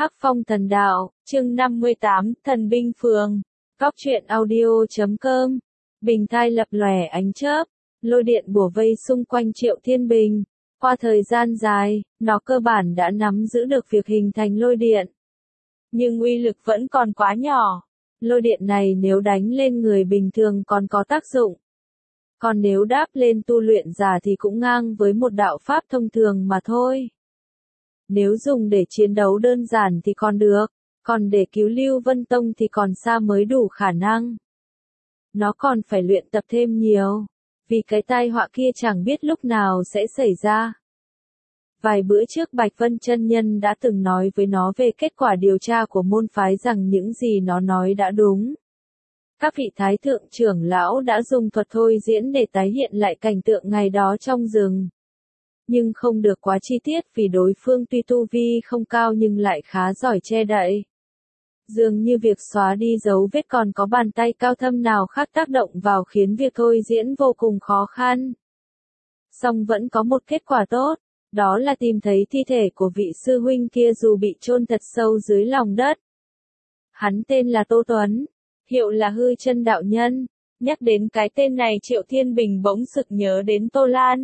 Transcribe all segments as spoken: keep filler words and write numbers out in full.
Hắc Phong Thần Đạo, chương năm mươi tám, Thần binh phường. Góc truyện audio chấm com. Bình thai lập lòe ánh chớp, lôi điện bủa vây xung quanh Triệu Thiên Bình. Qua thời gian dài, nó cơ bản đã nắm giữ được việc hình thành lôi điện. Nhưng uy lực vẫn còn quá nhỏ. Lôi điện này nếu đánh lên người bình thường còn có tác dụng. Còn nếu đáp lên tu luyện giả thì cũng ngang với một đạo pháp thông thường mà thôi. Nếu dùng để chiến đấu đơn giản thì còn được, còn để cứu Lưu Vân Tông thì còn xa mới đủ khả năng. Nó còn phải luyện tập thêm nhiều, vì cái tai họa kia chẳng biết lúc nào sẽ xảy ra. Vài bữa trước Bạch Vân Chân Nhân đã từng nói với nó về kết quả điều tra của môn phái rằng những gì nó nói đã đúng. Các vị thái thượng trưởng lão đã dùng thuật thôi diễn để tái hiện lại cảnh tượng ngày đó trong rừng. Nhưng không được quá chi tiết vì đối phương tuy tu vi không cao nhưng lại khá giỏi che đậy. Dường như việc xóa đi dấu vết còn có bàn tay cao thâm nào khác tác động vào khiến việc thôi diễn vô cùng khó khăn. Song vẫn có một kết quả tốt, đó là tìm thấy thi thể của vị sư huynh kia dù bị chôn thật sâu dưới lòng đất. Hắn tên là Tô Tuấn, hiệu là Hư Chân đạo nhân. Nhắc đến cái tên này Triệu Thiên Bình bỗng sực nhớ đến Tô Lan.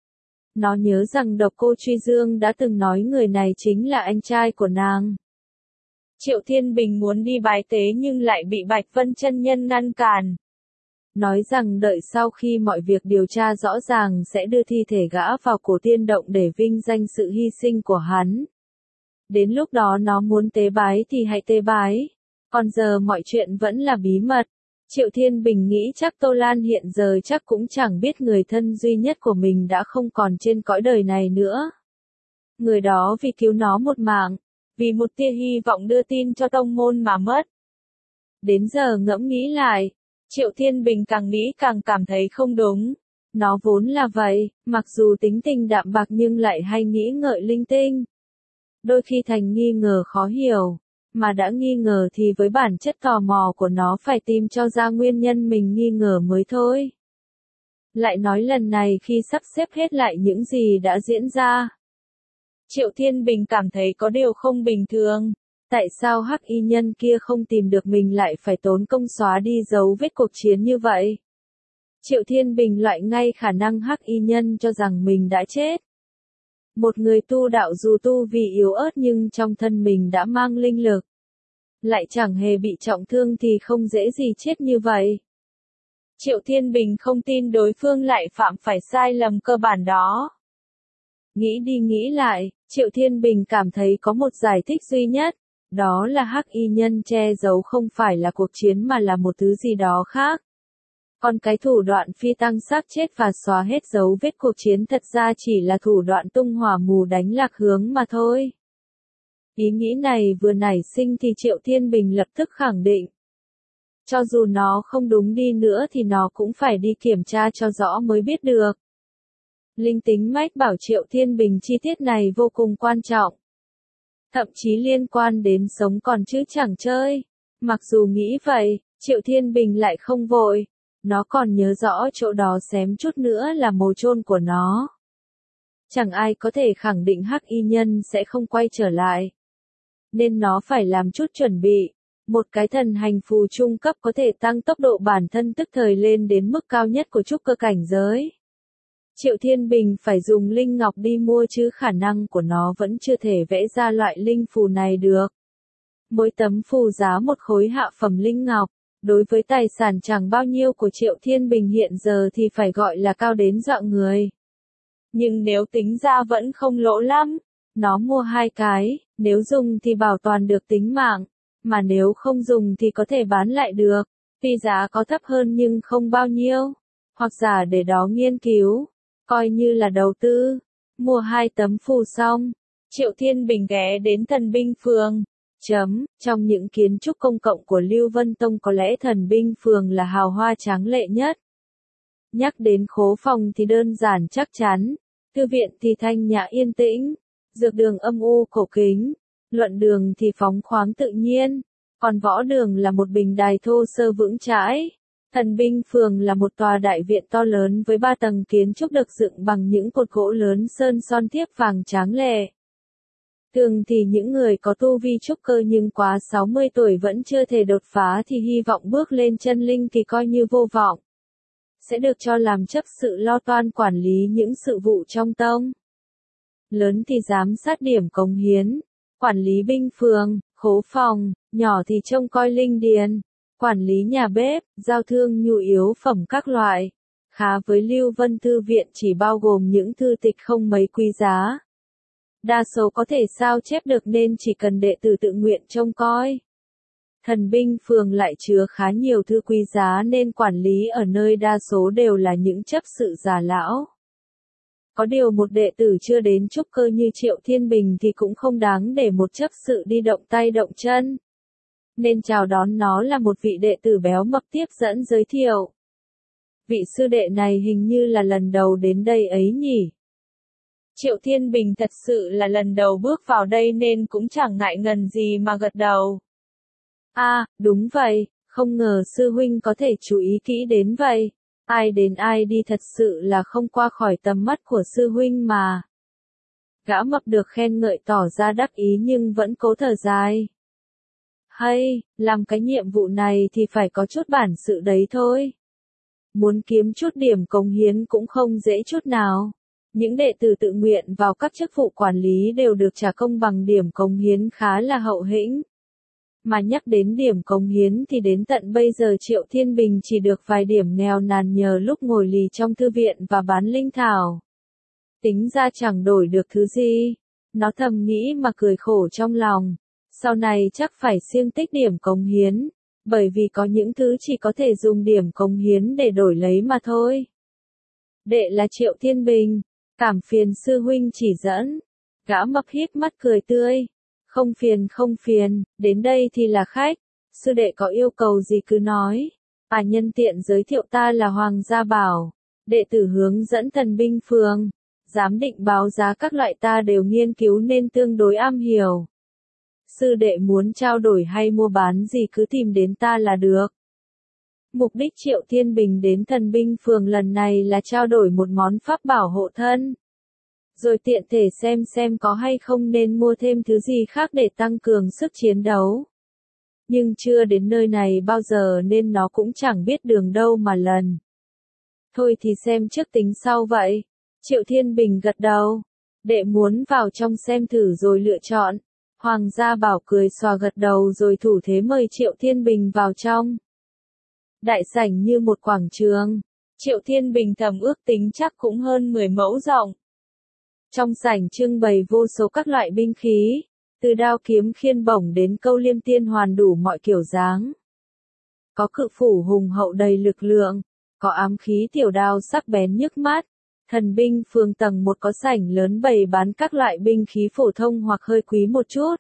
Nó nhớ rằng Độc Cô Truy Dương đã từng nói người này chính là anh trai của nàng. Triệu Thiên Bình muốn đi bái tế nhưng lại bị Bạch Vân Chân Nhân ngăn cản. Nói rằng đợi sau khi mọi việc điều tra rõ ràng sẽ đưa thi thể gã vào cổ tiên động để vinh danh sự hy sinh của hắn. Đến lúc đó nó muốn tế bái thì hãy tế bái, còn giờ mọi chuyện vẫn là bí mật. Triệu Thiên Bình nghĩ chắc Tô Lan hiện giờ chắc cũng chẳng biết người thân duy nhất của mình đã không còn trên cõi đời này nữa. Người đó vì cứu nó một mạng, vì một tia hy vọng đưa tin cho tông môn mà mất. Đến giờ ngẫm nghĩ lại, Triệu Thiên Bình càng nghĩ càng cảm thấy không đúng. Nó vốn là vậy, mặc dù tính tình đạm bạc nhưng lại hay nghĩ ngợi linh tinh. Đôi khi thành nghi ngờ khó hiểu. Mà đã nghi ngờ thì với bản chất tò mò của nó phải tìm cho ra nguyên nhân mình nghi ngờ mới thôi. Lại nói lần này khi sắp xếp hết lại những gì đã diễn ra, Triệu Thiên Bình cảm thấy có điều không bình thường. Tại sao hắc y nhân kia không tìm được mình lại phải tốn công xóa đi dấu vết cuộc chiến như vậy? Triệu Thiên Bình loại ngay khả năng hắc y nhân cho rằng mình đã chết. Một người tu đạo dù tu vì yếu ớt nhưng trong thân mình đã mang linh lực. Lại chẳng hề bị trọng thương thì không dễ gì chết như vậy. Triệu Thiên Bình không tin đối phương lại phạm phải sai lầm cơ bản đó. Nghĩ đi nghĩ lại, Triệu Thiên Bình cảm thấy có một giải thích duy nhất. Đó là hắc y nhân che giấu không phải là cuộc chiến mà là một thứ gì đó khác. Còn cái thủ đoạn phi tăng xác chết và xóa hết dấu vết cuộc chiến thật ra chỉ là thủ đoạn tung hỏa mù đánh lạc hướng mà thôi. Ý nghĩ này vừa nảy sinh thì Triệu Thiên Bình lập tức khẳng định. Cho dù nó không đúng đi nữa thì nó cũng phải đi kiểm tra cho rõ mới biết được. Linh tính mách bảo Triệu Thiên Bình chi tiết này vô cùng quan trọng. Thậm chí liên quan đến sống còn chứ chẳng chơi. Mặc dù nghĩ vậy, Triệu Thiên Bình lại không vội. Nó còn nhớ rõ chỗ đó xém chút nữa là mồ chôn của nó. Chẳng ai có thể khẳng định hắc y nhân sẽ không quay trở lại. Nên nó phải làm chút chuẩn bị. Một cái thần hành phù trung cấp có thể tăng tốc độ bản thân tức thời lên đến mức cao nhất của trúc cơ cảnh giới. Triệu Thiên Bình phải dùng linh ngọc đi mua chứ khả năng của nó vẫn chưa thể vẽ ra loại linh phù này được. Mỗi tấm phù giá một khối hạ phẩm linh ngọc. Đối với tài sản chẳng bao nhiêu của Triệu Thiên Bình hiện giờ thì phải gọi là cao đến dọa người. Nhưng nếu tính ra vẫn không lỗ lắm. Nó mua hai cái, nếu dùng thì bảo toàn được tính mạng, mà nếu không dùng thì có thể bán lại được. Tuy giá có thấp hơn nhưng không bao nhiêu, hoặc giả để đó nghiên cứu, coi như là đầu tư. Mua hai tấm phù xong, Triệu Thiên Bình ghé đến Thần binh phường. Chấm, trong những kiến trúc công cộng của Lưu Vân Tông có lẽ Thần binh phường là hào hoa tráng lệ nhất. Nhắc đến khố phòng thì đơn giản chắc chắn, thư viện thì thanh nhã yên tĩnh, dược đường âm u cổ kính, luận đường thì phóng khoáng tự nhiên, còn võ đường là một bình đài thô sơ vững chãi. Thần binh phường là một tòa đại viện to lớn với ba tầng kiến trúc được dựng bằng những cột gỗ lớn sơn son thiếp vàng tráng lệ. Thường thì những người có tu vi trúc cơ nhưng quá sáu mươi tuổi vẫn chưa thể đột phá thì hy vọng bước lên chân linh thì coi như vô vọng. Sẽ được cho làm chấp sự lo toan quản lý những sự vụ trong tông. Lớn thì giám sát điểm cống hiến, quản lý binh phường, khố phòng, nhỏ thì trông coi linh điền, quản lý nhà bếp, giao thương nhu yếu phẩm các loại. Khá với Lưu Vân Thư viện chỉ bao gồm những thư tịch không mấy quý giá. Đa số có thể sao chép được nên chỉ cần đệ tử tự nguyện trông coi. Thần binh phường lại chứa khá nhiều thư quý giá nên quản lý ở nơi đa số đều là những chấp sự già lão. Có điều một đệ tử chưa đến trúc cơ như Triệu Thiên Bình thì cũng không đáng để một chấp sự đi động tay động chân. Nên chào đón nó là một vị đệ tử béo mập tiếp dẫn giới thiệu. Vị sư đệ này hình như là lần đầu đến đây ấy nhỉ? Triệu Thiên Bình thật sự là lần đầu bước vào đây nên cũng chẳng ngại ngần gì mà gật đầu. À, đúng vậy, không ngờ sư huynh có thể chú ý kỹ đến vậy. Ai đến ai đi thật sự là không qua khỏi tầm mắt của sư huynh mà. Gã mập được khen ngợi tỏ ra đắc ý nhưng vẫn cố thở dài. Hay, làm cái nhiệm vụ này thì phải có chút bản sự đấy thôi. Muốn kiếm chút điểm cống hiến cũng không dễ chút nào. Những đệ tử tự nguyện vào các chức vụ quản lý đều được trả công bằng điểm cống hiến khá là hậu hĩnh. Mà nhắc đến điểm cống hiến thì đến tận bây giờ Triệu Thiên Bình chỉ được vài điểm nghèo nàn nhờ lúc ngồi lì trong thư viện và bán linh thảo. Tính ra chẳng đổi được thứ gì. Nó thầm nghĩ mà cười khổ trong lòng. Sau này chắc phải siêng tích điểm cống hiến. Bởi vì có những thứ chỉ có thể dùng điểm cống hiến để đổi lấy mà thôi. Đệ là Triệu Thiên Bình. Cảm phiền sư huynh chỉ dẫn. Gã mập híp mắt cười tươi. Không phiền không phiền, đến đây thì là khách. Sư đệ có yêu cầu gì cứ nói. À nhân tiện giới thiệu ta là Hoàng Gia Bảo. Đệ tử hướng dẫn thần binh phường. Giám định báo giá các loại ta đều nghiên cứu nên tương đối am hiểu. Sư đệ muốn trao đổi hay mua bán gì cứ tìm đến ta là được. Mục đích Triệu Thiên Bình đến thần binh phường lần này là trao đổi một món pháp bảo hộ thân. Rồi tiện thể xem xem có hay không nên mua thêm thứ gì khác để tăng cường sức chiến đấu. Nhưng chưa đến nơi này bao giờ nên nó cũng chẳng biết đường đâu mà lần. Thôi thì xem trước tính sau vậy. Triệu Thiên Bình gật đầu. Đệ muốn vào trong xem thử rồi lựa chọn. Hoàng Gia Bảo cười xòa gật đầu rồi thủ thế mời Triệu Thiên Bình vào trong. Đại sảnh như một quảng trường. Triệu Thiên Bình thầm ước tính chắc cũng hơn mười mẫu rộng. Trong sảnh trưng bày vô số các loại binh khí, từ đao kiếm khiên bổng đến câu liêm tiên hoàn đủ mọi kiểu dáng. Có cự phủ hùng hậu đầy lực lượng, có ám khí tiểu đao sắc bén nhức mắt. Thần binh phường tầng một có sảnh lớn bày bán các loại binh khí phổ thông hoặc hơi quý một chút.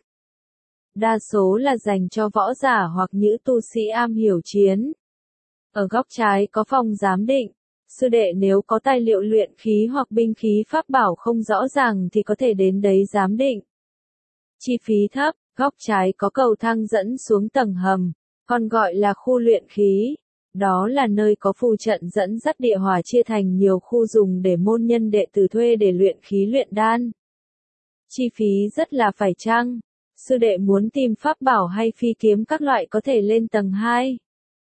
Đa số là dành cho võ giả hoặc những tu sĩ am hiểu chiến. Ở góc trái có phòng giám định. Sư đệ nếu có tài liệu luyện khí hoặc binh khí pháp bảo không rõ ràng thì có thể đến đấy giám định. Chi phí thấp, góc trái có cầu thang dẫn xuống tầng hầm, còn gọi là khu luyện khí. Đó là nơi có phù trận dẫn dắt địa hỏa chia thành nhiều khu dùng để môn nhân đệ tử thuê để luyện khí luyện đan. Chi phí rất là phải chăng. Sư đệ muốn tìm pháp bảo hay phi kiếm các loại có thể lên tầng hai.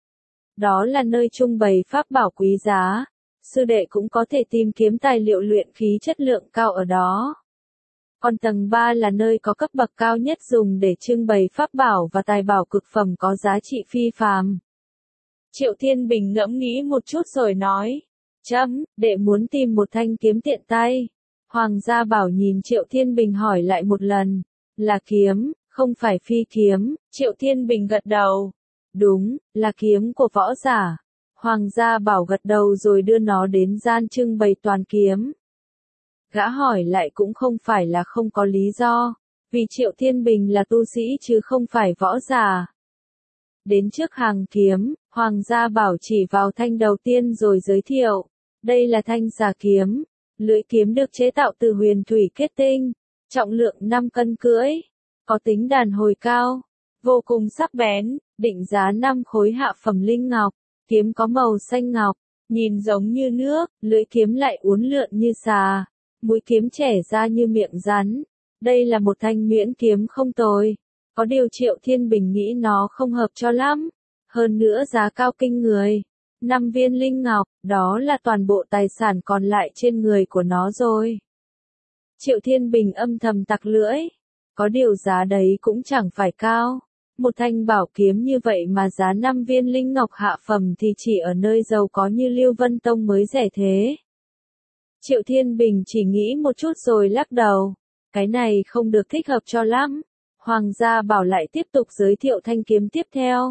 Đó là nơi trưng bày pháp bảo quý giá. Sư đệ cũng có thể tìm kiếm tài liệu luyện khí chất lượng cao ở đó. Còn tầng ba là nơi có cấp bậc cao nhất dùng để trưng bày pháp bảo và tài bảo cực phẩm có giá trị phi phàm. Triệu Thiên Bình ngẫm nghĩ một chút rồi nói. Chấm, đệ muốn tìm một thanh kiếm tiện tay. Hoàng Gia Bảo nhìn Triệu Thiên Bình hỏi lại một lần. Là kiếm, không phải phi kiếm. Triệu Thiên Bình gật đầu. Đúng, là kiếm của võ giả. Hoàng Gia Bảo gật đầu rồi đưa nó đến gian trưng bày toàn kiếm. Gã hỏi lại cũng không phải là không có lý do. Vì Triệu Thiên Bình là tu sĩ chứ không phải võ giả. Đến trước hàng kiếm, Hoàng Gia Bảo chỉ vào thanh đầu tiên rồi giới thiệu. Đây là thanh xà kiếm. Lưỡi kiếm được chế tạo từ huyền thủy kết tinh. Trọng lượng năm cân cưỡi. Có tính đàn hồi cao. Vô cùng sắc bén. Định giá năm khối hạ phẩm linh ngọc. Kiếm có màu xanh ngọc. Nhìn giống như nước. Lưỡi kiếm lại uốn lượn như xà. Mũi kiếm trẻ ra như miệng rắn. Đây là một thanh nhuyễn kiếm không tồi. Có điều Triệu Thiên Bình nghĩ nó không hợp cho lắm. Hơn nữa giá cao kinh người. Năm viên linh ngọc, đó là toàn bộ tài sản còn lại trên người của nó rồi. Triệu Thiên Bình âm thầm tặc lưỡi. Có điều giá đấy cũng chẳng phải cao. Một thanh bảo kiếm như vậy mà giá năm viên linh ngọc hạ phẩm thì chỉ ở nơi giàu có như Lưu Vân Tông mới rẻ thế. Triệu Thiên Bình chỉ nghĩ một chút rồi lắc đầu. Cái này không được thích hợp cho lắm. Hoàng gia Bảo lại tiếp tục giới thiệu thanh kiếm tiếp theo.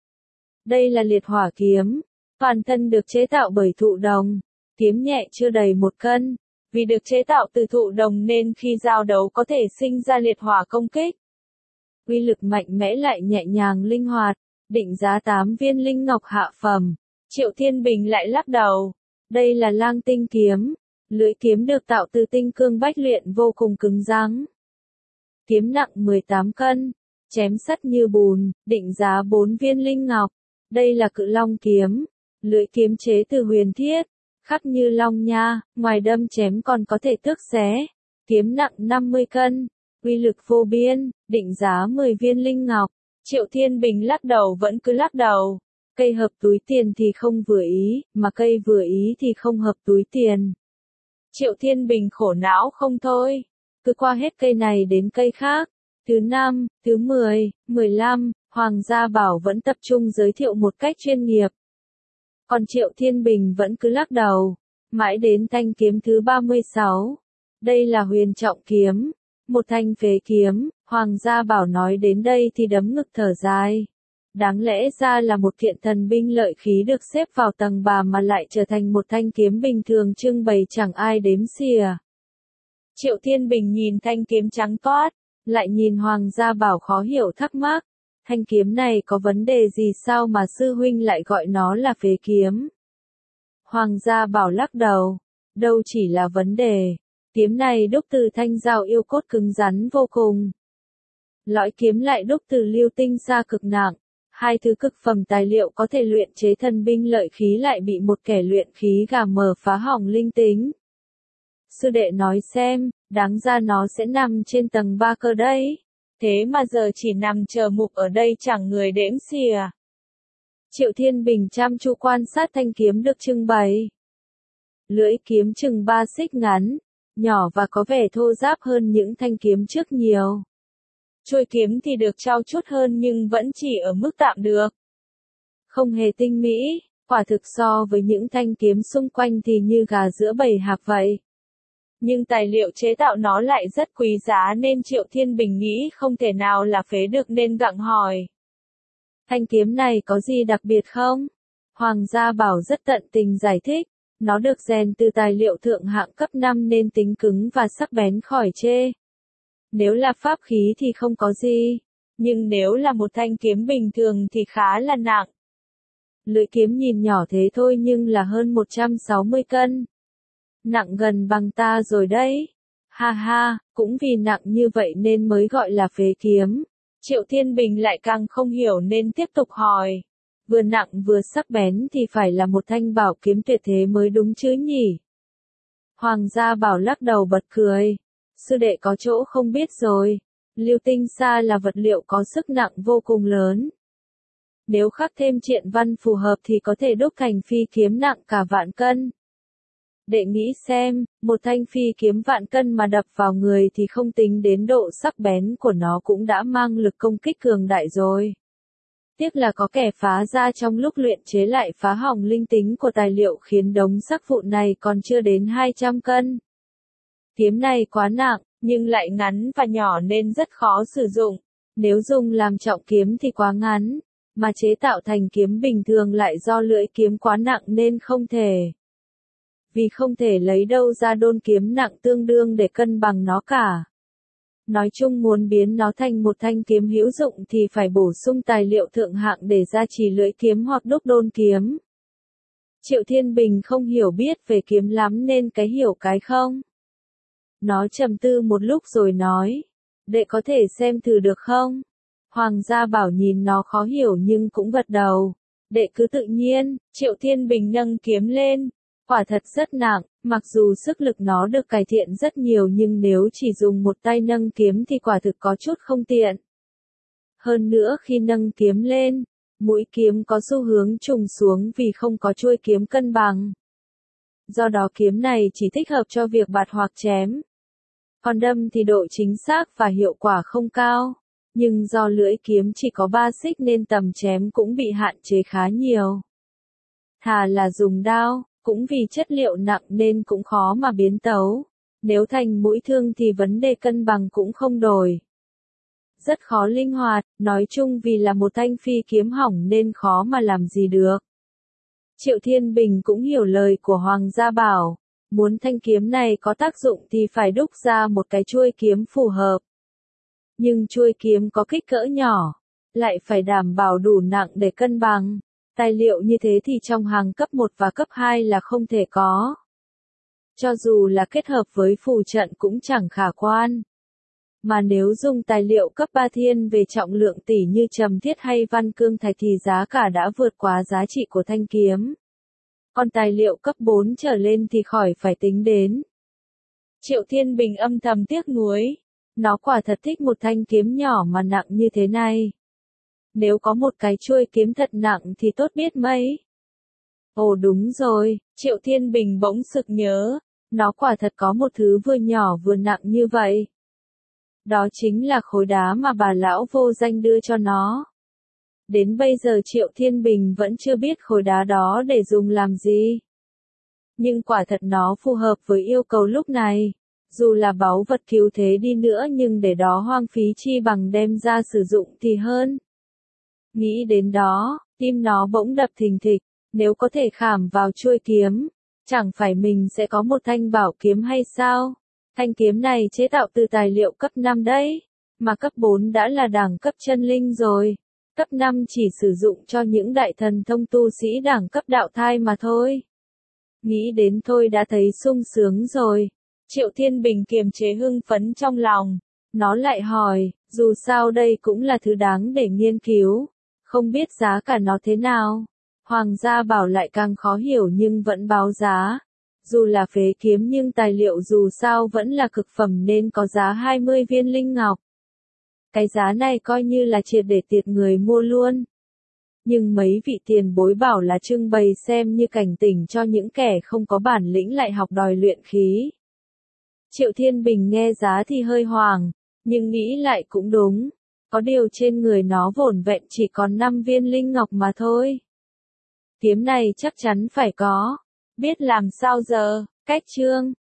Đây là liệt hỏa kiếm. Toàn thân được chế tạo bởi thụ đồng. Kiếm nhẹ chưa đầy một cân. Vì được chế tạo từ thụ đồng nên khi giao đấu có thể sinh ra liệt hỏa công kích. Uy lực mạnh mẽ lại nhẹ nhàng linh hoạt. Định giá tám viên linh ngọc hạ phẩm. Triệu Thiên Bình lại lắc đầu. Đây là lang tinh kiếm. Lưỡi kiếm được tạo từ tinh cương bách luyện vô cùng cứng rắn. Kiếm nặng mười tám cân. Chém sắt như bùn. Định giá bốn viên linh ngọc. Đây là cự long kiếm. Lưỡi kiếm chế từ huyền thiết. Khắc như long nha, ngoài đâm chém còn có thể tước xé. Kiếm nặng năm mươi cân. Uy lực vô biên, định giá mười viên linh ngọc. Triệu Thiên Bình lắc đầu vẫn cứ lắc đầu. Cây hợp túi tiền thì không vừa ý, mà cây vừa ý thì không hợp túi tiền. Triệu Thiên Bình khổ não không thôi. Cứ qua hết cây này đến cây khác. Thứ năm, thứ mười, mười lăm, Hoàng gia Bảo vẫn tập trung giới thiệu một cách chuyên nghiệp. Còn Triệu Thiên Bình vẫn cứ lắc đầu. Mãi đến thanh kiếm thứ ba mươi sáu. Đây là huyền trọng kiếm. Một thanh phế kiếm. Hoàng gia Bảo nói đến đây thì đấm ngực thở dài. Đáng lẽ ra là một kiện thần binh lợi khí được xếp vào tầng ba mà lại trở thành một thanh kiếm bình thường trưng bày chẳng ai đếm xỉa. Triệu Thiên Bình nhìn thanh kiếm trắng toát. Lại nhìn Hoàng gia Bảo khó hiểu thắc mắc. Thanh kiếm này có vấn đề gì sao mà sư huynh lại gọi nó là phế kiếm? Hoàng gia Bảo lắc đầu. Đâu chỉ là vấn đề. Kiếm này đúc từ thanh dao yêu cốt cứng rắn vô cùng. Lõi kiếm lại đúc từ lưu tinh sa cực nặng. Hai thứ cực phẩm tài liệu có thể luyện chế thần binh lợi khí lại bị một kẻ luyện khí gà mờ phá hỏng linh tính. Sư đệ nói xem, đáng ra nó sẽ nằm trên tầng ba cơ đấy. Thế mà giờ chỉ nằm chờ mục ở đây chẳng người đếm xỉa. Triệu Thiên Bình chăm chú quan sát thanh kiếm được trưng bày. Lưỡi kiếm chừng ba xích ngắn, nhỏ và có vẻ thô ráp hơn những thanh kiếm trước nhiều. Chuôi kiếm thì được trau chuốt hơn nhưng vẫn chỉ ở mức tạm được. Không hề tinh mỹ, quả thực so với những thanh kiếm xung quanh thì như gà giữa bầy hạc vậy. Nhưng tài liệu chế tạo nó lại rất quý giá nên Triệu Thiên Bình nghĩ không thể nào là phế được nên gặng hỏi. Thanh kiếm này có gì đặc biệt không? Hoàng gia Bảo rất tận tình giải thích. Nó được rèn từ tài liệu thượng hạng cấp năm nên tính cứng và sắc bén khỏi chê. Nếu là pháp khí thì không có gì. Nhưng nếu là một thanh kiếm bình thường thì khá là nặng. Lưỡi kiếm nhìn nhỏ thế thôi nhưng là hơn một trăm sáu mươi cân. Nặng gần bằng ta rồi đấy. Ha ha, cũng vì nặng như vậy nên mới gọi là phế kiếm. Triệu Thiên Bình lại càng không hiểu nên tiếp tục hỏi. Vừa nặng vừa sắc bén thì phải là một thanh bảo kiếm tuyệt thế mới đúng chứ nhỉ? Hoàng gia Bảo lắc đầu bật cười. Sư đệ có chỗ không biết rồi. Lưu tinh sa là vật liệu có sức nặng vô cùng lớn. Nếu khắc thêm triện văn phù hợp thì có thể đúc thành phi kiếm nặng cả vạn cân. Đệ nghĩ xem, một thanh phi kiếm vạn cân mà đập vào người thì không tính đến độ sắc bén của nó cũng đã mang lực công kích cường đại rồi. Tiếc là có kẻ phá ra trong lúc luyện chế lại phá hỏng linh tính của tài liệu khiến đống sắc vụn này còn chưa đến hai trăm cân. Kiếm này quá nặng, nhưng lại ngắn và nhỏ nên rất khó sử dụng. Nếu dùng làm trọng kiếm thì quá ngắn, mà chế tạo thành kiếm bình thường lại do lưỡi kiếm quá nặng nên không thể. Vì không thể lấy đâu ra đôn kiếm nặng tương đương để cân bằng nó cả. Nói chung muốn biến nó thành một thanh kiếm hữu dụng thì phải bổ sung tài liệu thượng hạng để gia trì lưỡi kiếm hoặc đúc đôn kiếm. Triệu Thiên Bình không hiểu biết về kiếm lắm nên cái hiểu cái không. Nó trầm tư một lúc rồi nói. Đệ có thể xem thử được không? Hoàng gia Bảo nhìn nó khó hiểu nhưng cũng gật đầu. Đệ cứ tự nhiên. Triệu Thiên Bình nâng kiếm lên. Quả thật rất nặng, mặc dù sức lực nó được cải thiện rất nhiều nhưng nếu chỉ dùng một tay nâng kiếm thì quả thực có chút không tiện. Hơn nữa khi nâng kiếm lên, mũi kiếm có xu hướng trùng xuống vì không có chuôi kiếm cân bằng. Do đó kiếm này chỉ thích hợp cho việc bạt hoặc chém. Còn đâm thì độ chính xác và hiệu quả không cao. Nhưng do lưỡi kiếm chỉ có ba xích nên tầm chém cũng bị hạn chế khá nhiều. Thà là dùng đao, cũng vì chất liệu nặng nên cũng khó mà biến tấu. Nếu thành mũi thương thì vấn đề cân bằng cũng không đổi. Rất khó linh hoạt, nói chung vì là một thanh phi kiếm hỏng nên khó mà làm gì được. Triệu Thiên Bình cũng hiểu lời của Hoàng gia Bảo, muốn thanh kiếm này có tác dụng thì phải đúc ra một cái chuôi kiếm phù hợp. Nhưng chuôi kiếm có kích cỡ nhỏ, lại phải đảm bảo đủ nặng để cân bằng. Tài liệu như thế thì trong hàng cấp một và cấp hai là không thể có. Cho dù là kết hợp với phù trận cũng chẳng khả quan. Mà nếu dùng tài liệu cấp ba thiên về trọng lượng tỷ như trầm thiết hay văn cương thạch thì giá cả đã vượt quá giá trị của thanh kiếm. Còn tài liệu cấp bốn trở lên thì khỏi phải tính đến. Triệu Thiên Bình âm thầm tiếc nuối. Nó quả thật thích một thanh kiếm nhỏ mà nặng như thế này. Nếu có một cái chuôi kiếm thật nặng thì tốt biết mấy. Ồ đúng rồi, Triệu Thiên Bình bỗng sực nhớ. Nó quả thật có một thứ vừa nhỏ vừa nặng như vậy. Đó chính là khối đá mà bà lão vô danh đưa cho nó. Đến bây giờ Triệu Thiên Bình vẫn chưa biết khối đá đó để dùng làm gì. Nhưng quả thật nó phù hợp với yêu cầu lúc này. Dù là báu vật cứu thế đi nữa nhưng để đó hoang phí chi bằng đem ra sử dụng thì hơn. Nghĩ đến đó, tim nó bỗng đập thình thịch, nếu có thể khảm vào chuôi kiếm, chẳng phải mình sẽ có một thanh bảo kiếm hay sao? Thanh kiếm này chế tạo từ tài liệu cấp năm đấy, mà cấp bốn đã là đẳng cấp chân linh rồi. Cấp năm chỉ sử dụng cho những đại thần thông tu sĩ đẳng cấp đạo thai mà thôi. Nghĩ đến thôi đã thấy sung sướng rồi. Triệu Thiên Bình kiềm chế hưng phấn trong lòng. Nó lại hỏi, dù sao đây cũng là thứ đáng để nghiên cứu. Không biết giá cả nó thế nào. Hoàng gia Bảo lại càng khó hiểu nhưng vẫn báo giá. Dù là phế kiếm nhưng tài liệu dù sao vẫn là cực phẩm nên có giá hai mươi viên linh ngọc. Cái giá này coi như là triệt để tiệt người mua luôn. Nhưng mấy vị tiền bối bảo là trưng bày xem như cảnh tỉnh cho những kẻ không có bản lĩnh lại học đòi luyện khí. Triệu Thiên Bình nghe giá thì hơi hoảng, nhưng nghĩ lại cũng đúng. Có điều trên người nó vỏn vẹn chỉ còn năm viên linh ngọc mà thôi. Kiếm này chắc chắn phải có. Biết làm sao giờ, cách chương.